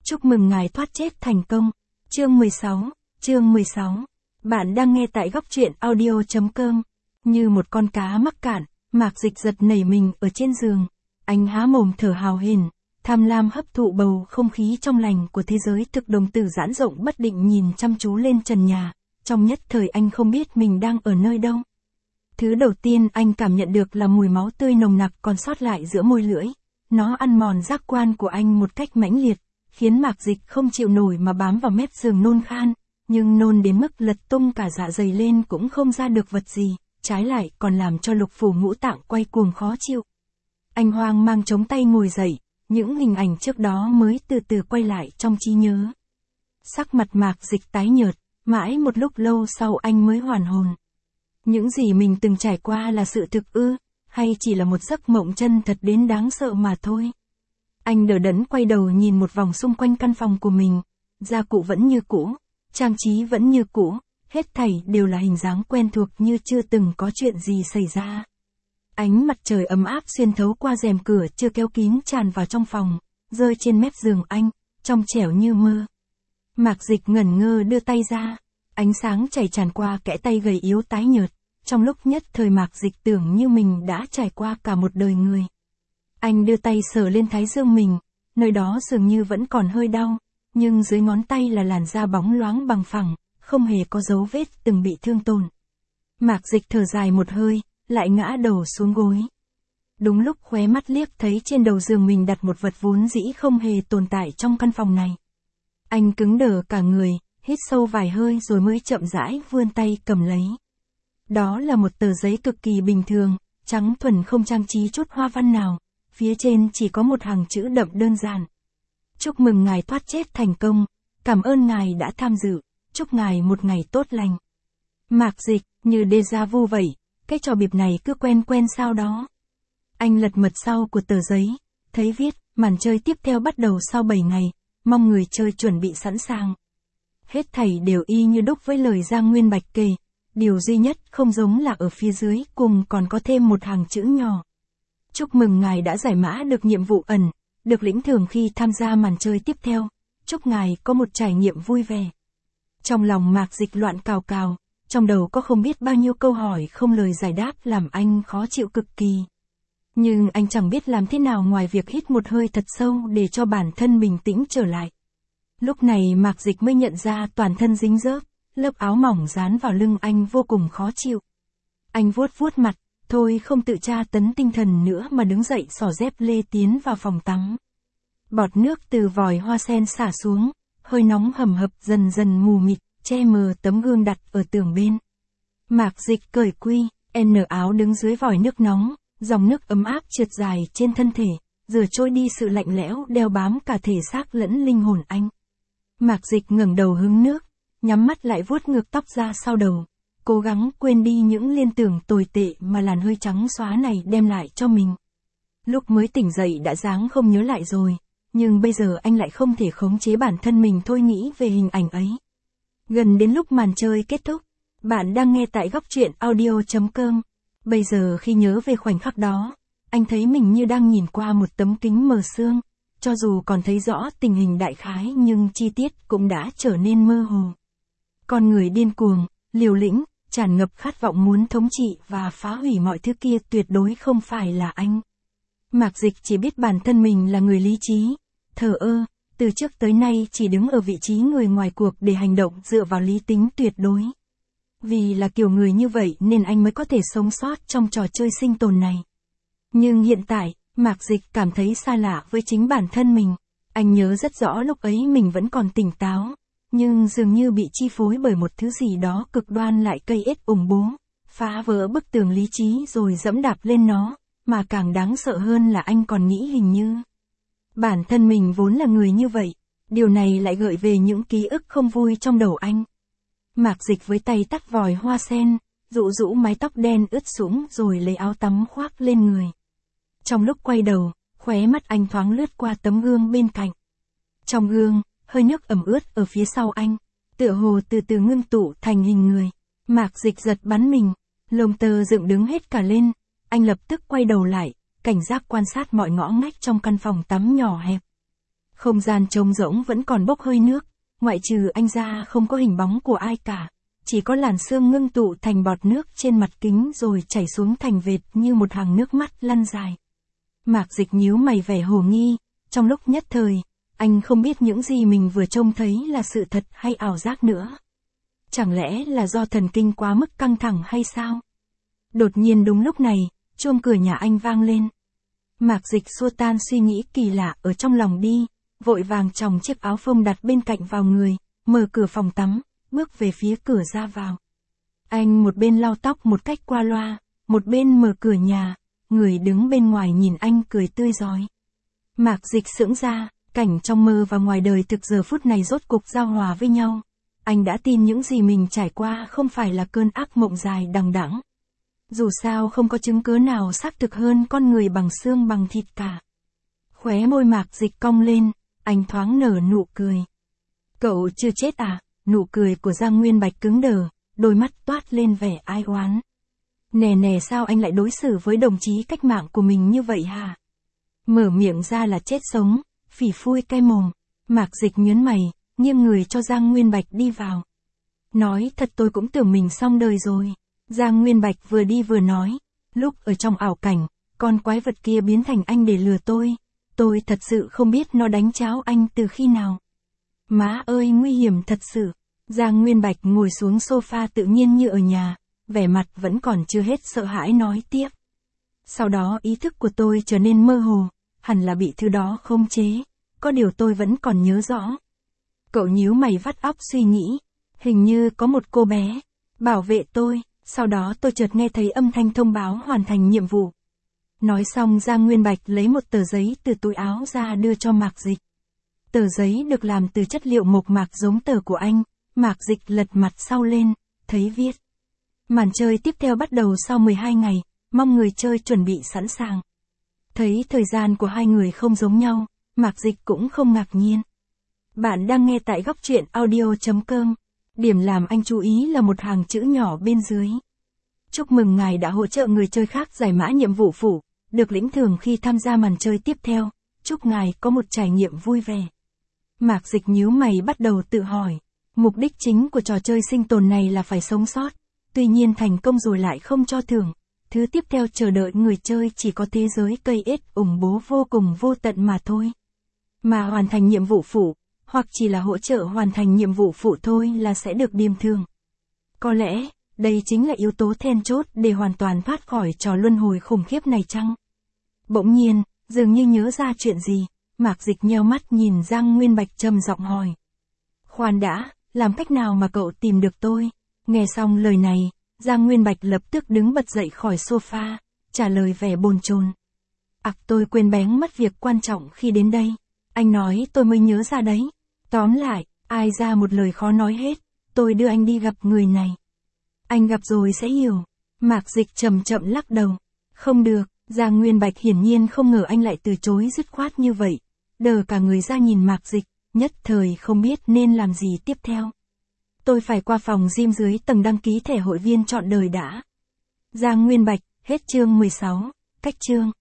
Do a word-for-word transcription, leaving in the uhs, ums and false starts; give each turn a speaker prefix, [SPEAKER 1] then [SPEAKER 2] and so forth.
[SPEAKER 1] Chúc mừng ngài thoát chết thành công. Chương mười sáu, chương mười sáu. Bạn đang nghe tại góc truyện audio chấm com. Như một con cá mắc cạn, Mạc Dịch giật nảy mình ở trên giường. Anh há mồm thở hào hển, tham lam hấp thụ bầu không khí trong lành của thế giới thực, đồng tử giãn rộng bất định nhìn chăm chú lên trần nhà. Trong nhất thời anh không biết mình đang ở nơi đâu. Thứ đầu tiên anh cảm nhận được là mùi máu tươi nồng nặc còn sót lại giữa môi lưỡi. Nó ăn mòn giác quan của anh một cách mãnh liệt, khiến Mạc Dịch không chịu nổi mà bám vào mép giường nôn khan, nhưng nôn đến mức lật tung cả dạ dày lên cũng không ra được vật gì, trái lại còn làm cho lục phủ ngũ tạng quay cuồng khó chịu. Anh hoang mang chống tay ngồi dậy, những hình ảnh trước đó mới từ từ quay lại trong trí nhớ. Sắc mặt Mạc Dịch tái nhợt, mãi một lúc lâu sau anh mới hoàn hồn. Những gì mình từng trải qua là sự thực ư, hay chỉ là một giấc mộng chân thật đến đáng sợ mà thôi. Anh đờ đẫn quay đầu nhìn một vòng xung quanh căn phòng của mình, gia cụ vẫn như cũ, trang trí vẫn như cũ, hết thảy đều là hình dáng quen thuộc như chưa từng có chuyện gì xảy ra. Ánh mặt trời ấm áp xuyên thấu qua rèm cửa chưa kéo kín tràn vào trong phòng, rơi trên mép giường anh, trong trẻo như mơ. Mạc Dịch ngẩn ngơ đưa tay ra, ánh sáng chảy tràn qua kẽ tay gầy yếu tái nhợt, trong lúc nhất thời Mạc Dịch tưởng như mình đã trải qua cả một đời người. Anh đưa tay sờ lên thái dương mình, nơi đó dường như vẫn còn hơi đau, nhưng dưới ngón tay là làn da bóng loáng bằng phẳng, không hề có dấu vết từng bị thương tổn. Mạc Dịch thở dài một hơi, lại ngã đầu xuống gối. Đúng lúc khóe mắt liếc thấy trên đầu giường mình đặt một vật vốn dĩ không hề tồn tại trong căn phòng này. Anh cứng đờ cả người, hít sâu vài hơi rồi mới chậm rãi vươn tay cầm lấy. Đó là một tờ giấy cực kỳ bình thường, trắng thuần không trang trí chút hoa văn nào, phía trên chỉ có một hàng chữ đậm đơn giản. Chúc mừng ngài thoát chết thành công, cảm ơn ngài đã tham dự, chúc ngài một ngày tốt lành. Mạc Dịch, như déjà vu vậy, cái trò bịp này cứ quen quen sao đó. Anh lật mật sau của tờ giấy, thấy viết, màn chơi tiếp theo bắt đầu sau bảy ngày, mong người chơi chuẩn bị sẵn sàng. Hết thảy đều y như đúc với lời Giang Nguyên Bạch kể, điều duy nhất không giống là ở phía dưới cùng còn có thêm một hàng chữ nhỏ. Chúc mừng ngài đã giải mã được nhiệm vụ ẩn, được lĩnh thưởng khi tham gia màn chơi tiếp theo, chúc ngài có một trải nghiệm vui vẻ. Trong lòng Mạc Dịch loạn cào cào, trong đầu có không biết bao nhiêu câu hỏi không lời giải đáp làm anh khó chịu cực kỳ. Nhưng anh chẳng biết làm thế nào ngoài việc hít một hơi thật sâu để cho bản thân bình tĩnh trở lại. Lúc này Mạc Dịch mới nhận ra toàn thân dính dớp, lớp áo mỏng dán vào lưng anh vô cùng khó chịu. Anh vuốt vuốt mặt, thôi không tự tra tấn tinh thần nữa mà đứng dậy xỏ dép lê tiến vào phòng tắm. Bọt nước từ vòi hoa sen xả xuống, hơi nóng hầm hập dần dần mù mịt, che mờ tấm gương đặt ở tường bên. Mạc Dịch cởi quy, N áo đứng dưới vòi nước nóng, dòng nước ấm áp trượt dài trên thân thể, rửa trôi đi sự lạnh lẽo đeo bám cả thể xác lẫn linh hồn anh. Mạc Dịch ngẩng đầu hứng nước, nhắm mắt lại vuốt ngược tóc ra sau đầu, cố gắng quên đi những liên tưởng tồi tệ mà làn hơi trắng xóa này đem lại cho mình. Lúc mới tỉnh dậy đã dáng không nhớ lại rồi, nhưng bây giờ anh lại không thể khống chế bản thân mình thôi nghĩ về hình ảnh ấy. Gần đến lúc màn chơi kết thúc, bạn đang nghe tại góc truyện audio chấm com. Bây giờ khi nhớ về khoảnh khắc đó, anh thấy mình như đang nhìn qua một tấm kính mờ sương, cho dù còn thấy rõ tình hình đại khái nhưng chi tiết cũng đã trở nên mơ hồ. Con người điên cuồng, liều lĩnh, tràn ngập khát vọng muốn thống trị và phá hủy mọi thứ kia tuyệt đối không phải là anh. Mạc Dịch chỉ biết bản thân mình là người lý trí, thờ ơ, từ trước tới nay chỉ đứng ở vị trí người ngoài cuộc để hành động dựa vào lý tính tuyệt đối. Vì là kiểu người như vậy nên anh mới có thể sống sót trong trò chơi sinh tồn này. Nhưng hiện tại, Mạc Dịch cảm thấy xa lạ với chính bản thân mình. Anh nhớ rất rõ lúc ấy mình vẫn còn tỉnh táo, nhưng dường như bị chi phối bởi một thứ gì đó cực đoan lại cây ết ủng bố, phá vỡ bức tường lý trí rồi dẫm đạp lên nó, mà càng đáng sợ hơn là anh còn nghĩ hình như bản thân mình vốn là người như vậy, điều này lại gợi về những ký ức không vui trong đầu anh. Mạc Dịch với tay tắt vòi hoa sen, rũ rũ mái tóc đen ướt sũng rồi lấy áo tắm khoác lên người. Trong lúc quay đầu, khóe mắt anh thoáng lướt qua tấm gương bên cạnh. Trong gương, hơi nước ẩm ướt ở phía sau anh, tựa hồ từ từ ngưng tụ thành hình người. Mạc Dịch giật bắn mình, lông tơ dựng đứng hết cả lên, anh lập tức quay đầu lại, cảnh giác quan sát mọi ngõ ngách trong căn phòng tắm nhỏ hẹp. Không gian trống rỗng vẫn còn bốc hơi nước, ngoại trừ anh ra không có hình bóng của ai cả. Chỉ có làn sương ngưng tụ thành bọt nước trên mặt kính rồi chảy xuống thành vệt như một hàng nước mắt lăn dài. Mạc Dịch nhíu mày vẻ hồ nghi, trong lúc nhất thời, anh không biết những gì mình vừa trông thấy là sự thật hay ảo giác nữa. Chẳng lẽ là do thần kinh quá mức căng thẳng hay sao? Đột nhiên đúng lúc này, chuông cửa nhà anh vang lên. Mạc Dịch xua tan suy nghĩ kỳ lạ ở trong lòng đi, vội vàng chồng chiếc áo phông đặt bên cạnh vào người, mở cửa phòng tắm, bước về phía cửa ra vào. Anh một bên lau tóc một cách qua loa, một bên mở cửa nhà, người đứng bên ngoài nhìn anh cười tươi rói. Mạc Dịch sững ra, cảnh trong mơ và ngoài đời thực giờ phút này rốt cục giao hòa với nhau. Anh đã tin những gì mình trải qua không phải là cơn ác mộng dài đằng đẵng. Dù sao không có chứng cứ nào xác thực hơn con người bằng xương bằng thịt cả. Khóe môi Mạc Dịch cong lên, anh thoáng nở nụ cười. Cậu chưa chết à? Nụ cười của Giang Nguyên Bạch cứng đờ, đôi mắt toát lên vẻ ai oán. Nè nè sao anh lại đối xử với đồng chí cách mạng của mình như vậy hả? Mở miệng ra là chết sống, phỉ phui cay mồm. Mạc Dịch nhớn mày, nghiêng người cho Giang Nguyên Bạch đi vào. Nói thật tôi cũng tưởng mình xong đời rồi. Giang Nguyên Bạch vừa đi vừa nói, lúc ở trong ảo cảnh, con quái vật kia biến thành anh để lừa tôi. Tôi thật sự không biết nó đánh cháo anh từ khi nào. Má ơi nguy hiểm thật sự. Giang Nguyên Bạch ngồi xuống sofa tự nhiên như ở nhà, vẻ mặt vẫn còn chưa hết sợ hãi nói tiếp. Sau đó ý thức của tôi trở nên mơ hồ, hẳn là bị thứ đó khống chế, có điều tôi vẫn còn nhớ rõ. Cậu nhíu mày vắt óc suy nghĩ, hình như có một cô bé, bảo vệ tôi, sau đó tôi chợt nghe thấy âm thanh thông báo hoàn thành nhiệm vụ. Nói xong Giang Nguyên Bạch lấy một tờ giấy từ túi áo ra đưa cho Mạc Dịch. Tờ giấy được làm từ chất liệu mộc mạc giống tờ của anh, Mạc Dịch lật mặt sau lên, thấy viết. Màn chơi tiếp theo bắt đầu sau mười hai ngày, mong người chơi chuẩn bị sẵn sàng. Thấy thời gian của hai người không giống nhau, Mạc Dịch cũng không ngạc nhiên. Bạn đang nghe tại góc truyện audio chấm com. Điểm làm anh chú ý là một hàng chữ nhỏ bên dưới. Chúc mừng ngài đã hỗ trợ người chơi khác giải mã nhiệm vụ phụ, được lĩnh thưởng khi tham gia màn chơi tiếp theo. Chúc ngài có một trải nghiệm vui vẻ. Mạc Dịch nhíu mày bắt đầu tự hỏi. Mục đích chính của trò chơi sinh tồn này là phải sống sót. Tuy nhiên thành công rồi lại không cho thưởng. Thứ tiếp theo chờ đợi người chơi chỉ có thế giới cây ết ủng bố vô cùng vô tận mà thôi. Mà hoàn thành nhiệm vụ phụ, hoặc chỉ là hỗ trợ hoàn thành nhiệm vụ phụ thôi là sẽ được điểm thưởng. Có lẽ, đây chính là yếu tố then chốt để hoàn toàn thoát khỏi trò luân hồi khủng khiếp này chăng? Bỗng nhiên, dường như nhớ ra chuyện gì, Mạc Dịch nheo mắt nhìn Giang Nguyên Bạch trầm giọng hỏi. Khoan đã, làm cách nào mà cậu tìm được tôi? Nghe xong lời này, Giang Nguyên Bạch lập tức đứng bật dậy khỏi sofa, trả lời vẻ bồn chồn. Ặc tôi quên bén mất việc quan trọng khi đến đây. Anh nói tôi mới nhớ ra đấy. Tóm lại, ai ra một lời khó nói hết, tôi đưa anh đi gặp người này. Anh gặp rồi sẽ hiểu. Mạc Dịch chậm chậm lắc đầu. Không được, Giang Nguyên Bạch hiển nhiên không ngờ anh lại từ chối dứt khoát như vậy. Đờ cả người ra nhìn Mạc Dịch, nhất thời không biết nên làm gì tiếp theo. Tôi phải qua phòng gym dưới tầng đăng ký thẻ hội viên trọn đời đã. Giang Nguyên Bạch, hết chương mười sáu, cách chương.